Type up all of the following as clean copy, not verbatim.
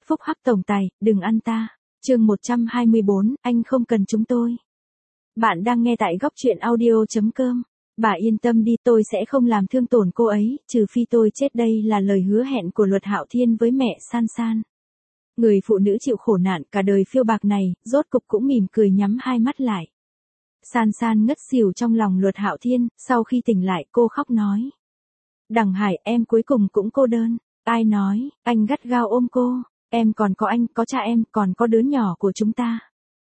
Phúc hắc tổng tài, đừng ăn ta. Chương 124, anh không cần chúng tôi. Bạn đang nghe tại góc truyện audio.com. Bà yên tâm đi, tôi sẽ không làm thương tổn cô ấy, trừ phi tôi chết, đây là lời hứa hẹn của Luật Hạo Thiên với mẹ San San. Người phụ nữ chịu khổ nạn cả đời phiêu bạc này, rốt cục cũng mỉm cười nhắm hai mắt lại. San San ngất xỉu trong lòng Luật Hạo Thiên, sau khi tỉnh lại cô khóc nói. Đằng Hải, em cuối cùng cũng cô đơn. Ai nói, anh gắt gao ôm cô, em còn có anh, có cha em, còn có đứa nhỏ của chúng ta.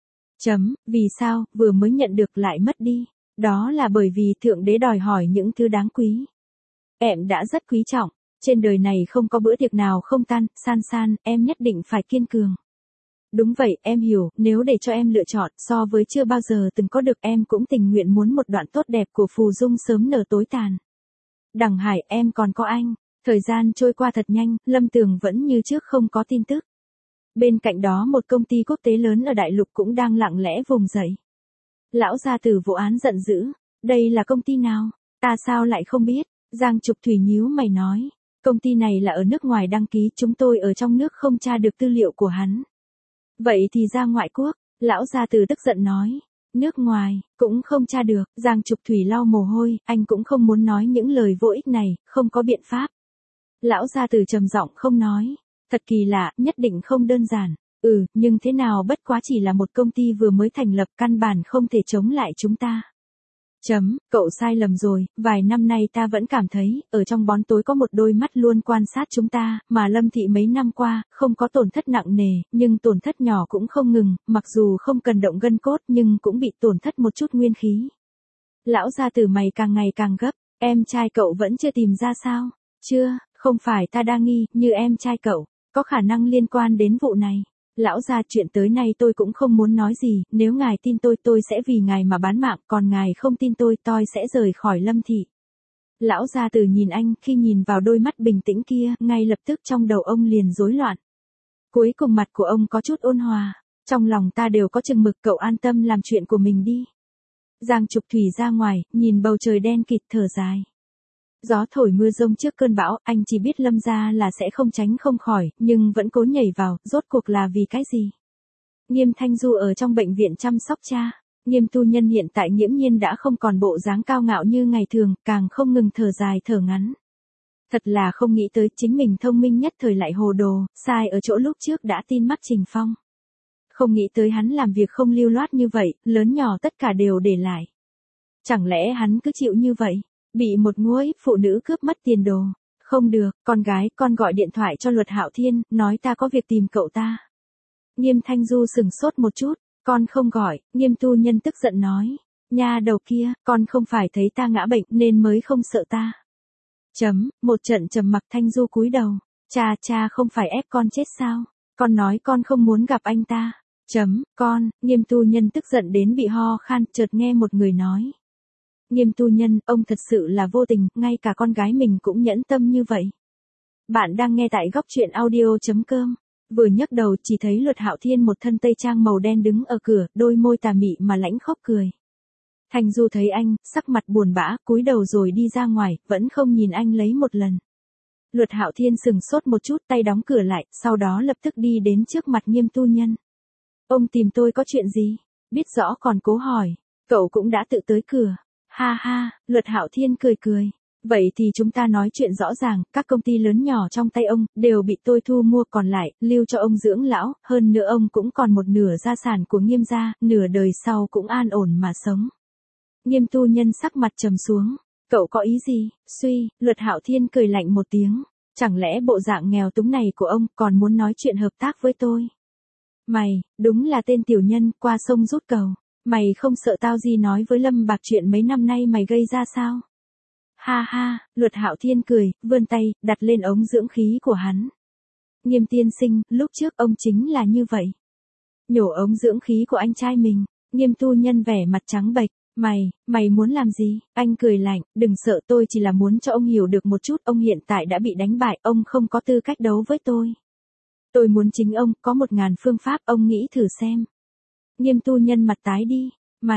Vì sao, vừa mới nhận được lại mất đi. Đó là bởi vì Thượng Đế đòi hỏi những thứ đáng quý. Em đã rất quý trọng, trên đời này không có bữa tiệc nào không tan, San San, em nhất định phải kiên cường. Đúng vậy, em hiểu, nếu để cho em lựa chọn, so với chưa bao giờ từng có được, em cũng tình nguyện muốn một đoạn tốt đẹp của Phù Dung sớm nở tối tàn. Đằng Hải, em còn có anh. Thời gian trôi qua thật nhanh, Lâm Tường vẫn như trước không có tin tức. Bên cạnh đó một công ty quốc tế lớn ở Đại Lục cũng đang lặng lẽ vùng dậy. Lão gia tử vụ án giận dữ. Đây là công ty nào? Ta sao lại không biết? Giang Trục Thủy nhíu mày nói. Công ty này là ở nước ngoài đăng ký, chúng tôi ở trong nước không tra được tư liệu của hắn. Vậy thì ra ngoại quốc, lão gia tử tức giận nói. Nước ngoài, cũng không tra được, Giang Trục Thủy lau mồ hôi, anh cũng không muốn nói những lời vô ích này, không có biện pháp. Lão gia tử trầm giọng không nói. Thật kỳ lạ, nhất định không đơn giản. Nhưng thế nào bất quá chỉ là một công ty vừa mới thành lập, căn bản không thể chống lại chúng ta. Cậu sai lầm rồi, vài năm nay ta vẫn cảm thấy, ở trong bóng tối có một đôi mắt luôn quan sát chúng ta, mà Lâm Thị mấy năm qua, không có tổn thất nặng nề, nhưng tổn thất nhỏ cũng không ngừng, mặc dù không cần động gân cốt nhưng cũng bị tổn thất một chút nguyên khí. Lão gia tử mày càng ngày càng gấp, em trai cậu vẫn chưa tìm ra sao? Chưa, không phải ta đa nghi, như em trai cậu, có khả năng liên quan đến vụ này. Lão gia, chuyện tới nay tôi cũng không muốn nói gì, nếu ngài tin tôi sẽ vì ngài mà bán mạng, còn ngài không tin tôi sẽ rời khỏi Lâm Thị. Lão gia tử nhìn anh, khi nhìn vào đôi mắt bình tĩnh kia, ngay lập tức trong đầu ông liền rối loạn. Cuối cùng mặt của ông có chút ôn hòa, trong lòng ta đều có chừng mực, cậu an tâm làm chuyện của mình đi. Giang Trục Thủy ra ngoài, nhìn bầu trời đen kịt thở dài. Gió thổi mưa rông trước cơn bão, anh chỉ biết Lâm gia là sẽ không tránh không khỏi, nhưng vẫn cố nhảy vào, rốt cuộc là vì cái gì? Nghiêm Thanh Du ở trong bệnh viện chăm sóc cha, Nghiêm tu nhân hiện tại nghiễm nhiên đã không còn bộ dáng cao ngạo như ngày thường, càng không ngừng thở dài thở ngắn. Thật là không nghĩ tới chính mình thông minh nhất thời lại hồ đồ, sai ở chỗ lúc trước đã tin mắt Trình Phong. Không nghĩ tới hắn làm việc không lưu loát như vậy, lớn nhỏ tất cả đều để lại. Chẳng lẽ hắn cứ chịu như vậy? Bị một nguối phụ nữ cướp mất tiền đồ. Không được, con gái, con gọi điện thoại cho Luật Hạo Thiên, nói ta có việc tìm cậu ta. Nghiêm Thanh Du sừng sốt một chút, con không gọi, Nghiêm tu nhân tức giận nói. Nha đầu kia, con không phải thấy ta ngã bệnh nên mới không sợ ta. Một trận trầm mặc. Thanh Du cúi đầu. Cha không phải ép con chết sao? Con nói con không muốn gặp anh ta. Con, Nghiêm tu nhân tức giận đến bị ho khan, chợt nghe một người nói. Nghiêm tu nhân, ông thật sự là vô tình, ngay cả con gái mình cũng nhẫn tâm như vậy. Bạn đang nghe tại góc truyện audio.com. Vừa nhấc đầu chỉ thấy Luật Hạo Thiên một thân tây trang màu đen đứng ở cửa, đôi môi tà mị mà lãnh khóc cười. Thanh Du thấy anh, sắc mặt buồn bã, cúi đầu rồi đi ra ngoài, vẫn không nhìn anh lấy một lần. Luật Hạo Thiên sừng sốt một chút, tay đóng cửa lại, sau đó lập tức đi đến trước mặt Nghiêm tu nhân. Ông tìm tôi có chuyện gì? Biết rõ còn cố hỏi. Cậu cũng đã tự tới cửa. Ha ha, Luật Hạo Thiên cười cười. Vậy thì chúng ta nói chuyện rõ ràng, các công ty lớn nhỏ trong tay ông, đều bị tôi thu mua, còn lại, lưu cho ông dưỡng lão, hơn nữa ông cũng còn một nửa gia sản của Nghiêm gia, nửa đời sau cũng an ổn mà sống. Nghiêm tu nhân sắc mặt trầm xuống. Cậu có ý gì? Luật Hạo Thiên cười lạnh một tiếng. Chẳng lẽ bộ dạng nghèo túng này của ông còn muốn nói chuyện hợp tác với tôi? Mày, đúng là tên tiểu nhân, qua sông rút cầu. Mày không sợ tao gì nói với Lâm Bạc chuyện mấy năm nay mày gây ra sao? Ha ha, Luật Hạo Thiên cười, vươn tay, đặt lên ống dưỡng khí của hắn. Nghiêm tiên sinh, lúc trước ông chính là như vậy. Nhổ ống dưỡng khí của anh trai mình. Nghiêm tu nhân vẻ mặt trắng bệch. Mày muốn làm gì? Anh cười lạnh, đừng sợ, tôi chỉ là muốn cho ông hiểu được một chút, ông hiện tại đã bị đánh bại, ông không có tư cách đấu với tôi. Tôi muốn chính ông, có 1000 phương pháp, ông nghĩ thử xem. Nghiêm tu nhân mặt tái đi.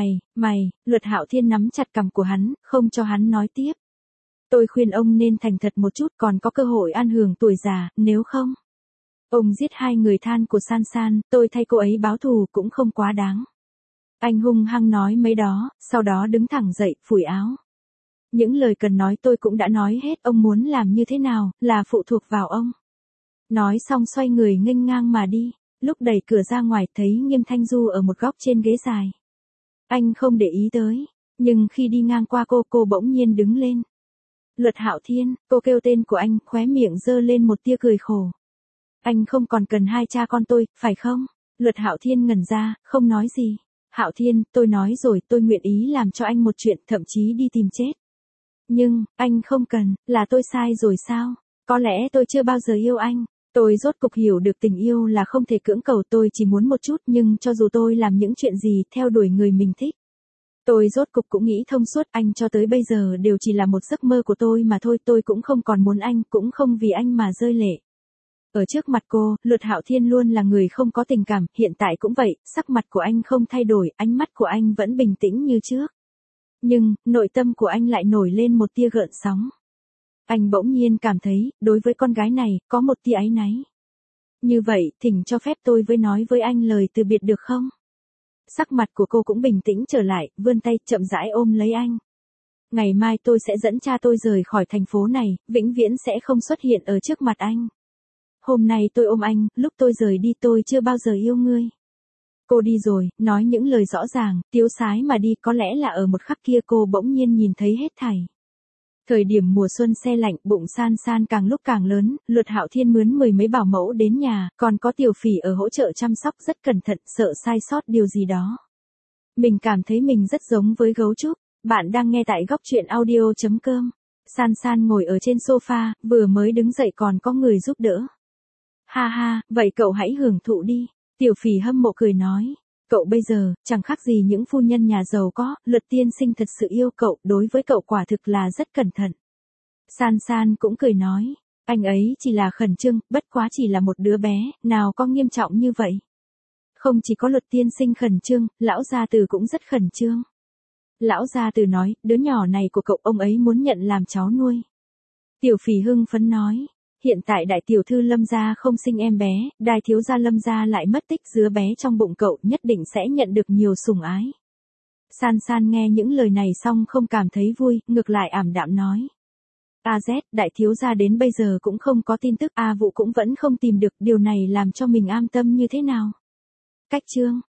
Luật Hạo Thiên nắm chặt cằm của hắn, không cho hắn nói tiếp. Tôi khuyên ông nên thành thật một chút, còn có cơ hội an hưởng tuổi già, nếu không. Ông giết 2 người than của San San, tôi thay cô ấy báo thù cũng không quá đáng. Anh hung hăng nói mấy đó, sau đó đứng thẳng dậy, phủi áo. Những lời cần nói tôi cũng đã nói hết, ông muốn làm như thế nào, là phụ thuộc vào ông. Nói xong xoay người nghênh ngang mà đi, lúc đẩy cửa ra ngoài thấy Nghiêm Thanh Du ở một góc trên ghế dài. Anh không để ý tới, nhưng khi đi ngang qua cô bỗng nhiên đứng lên. Luật Hạo Thiên, cô kêu tên của anh, khóe miệng giơ lên một tia cười khổ. Anh không còn cần 2 cha con tôi, phải không? Luật Hạo Thiên ngẩn ra, không nói gì. Hạo Thiên, tôi nói rồi, tôi nguyện ý làm cho anh một chuyện, thậm chí đi tìm chết. Nhưng, anh không cần, là tôi sai rồi sao? Có lẽ tôi chưa bao giờ yêu anh. Tôi rốt cục hiểu được tình yêu là không thể cưỡng cầu, tôi chỉ muốn một chút, nhưng cho dù tôi làm những chuyện gì, theo đuổi người mình thích. Tôi rốt cục cũng nghĩ thông suốt, anh cho tới bây giờ đều chỉ là một giấc mơ của tôi mà thôi, tôi cũng không còn muốn anh, cũng không vì anh mà rơi lệ. Ở trước mặt cô, Luật Hạo Thiên luôn là người không có tình cảm, hiện tại cũng vậy, sắc mặt của anh không thay đổi, ánh mắt của anh vẫn bình tĩnh như trước. Nhưng, nội tâm của anh lại nổi lên một tia gợn sóng. Anh bỗng nhiên cảm thấy, đối với con gái này, có một tia áy náy. Như vậy, thỉnh cho phép tôi nói với anh lời từ biệt được không? Sắc mặt của cô cũng bình tĩnh trở lại, vươn tay, chậm rãi ôm lấy anh. Ngày mai tôi sẽ dẫn cha tôi rời khỏi thành phố này, vĩnh viễn sẽ không xuất hiện ở trước mặt anh. Hôm nay tôi ôm anh, lúc tôi rời đi tôi chưa bao giờ yêu ngươi. Cô đi rồi, nói những lời rõ ràng, tiếu sái mà đi, có lẽ là ở một khắc kia cô bỗng nhiên nhìn thấy hết thảy. Thời điểm mùa xuân se lạnh, bụng San San càng lúc càng lớn, Luật Hạo Thiên mướn 10 mấy bảo mẫu đến nhà, còn có Tiểu Phỉ ở hỗ trợ chăm sóc rất cẩn thận, sợ sai sót điều gì đó. Mình cảm thấy mình rất giống với gấu trúc. Bạn đang nghe tại góc truyện audio.com. San San ngồi ở trên sofa, vừa mới đứng dậy còn có người giúp đỡ. Ha ha, vậy cậu hãy hưởng thụ đi. Tiểu Phỉ hâm mộ cười nói. Cậu bây giờ, chẳng khác gì những phu nhân nhà giàu có, Luật tiên sinh thật sự yêu cậu, đối với cậu quả thực là rất cẩn thận. San San cũng cười nói. Anh ấy chỉ là khẩn trương, bất quá chỉ là một đứa bé, nào có nghiêm trọng như vậy. Không chỉ có Luật tiên sinh khẩn trương, lão gia tử cũng rất khẩn trương. Lão gia tử nói, đứa nhỏ này của cậu ông ấy muốn nhận làm cháu nuôi. Tiểu Phỉ hưng phấn nói. Hiện tại đại tiểu thư Lâm gia không sinh em bé, đại thiếu gia Lâm gia lại mất tích, đứa bé trong bụng cậu nhất định sẽ nhận được nhiều sủng ái. San San nghe những lời này xong không cảm thấy vui, ngược lại ảm đạm nói. AZ, đại thiếu gia đến bây giờ cũng không có tin tức, A Vũ cũng vẫn không tìm được, điều này làm cho mình an tâm như thế nào. Cách chương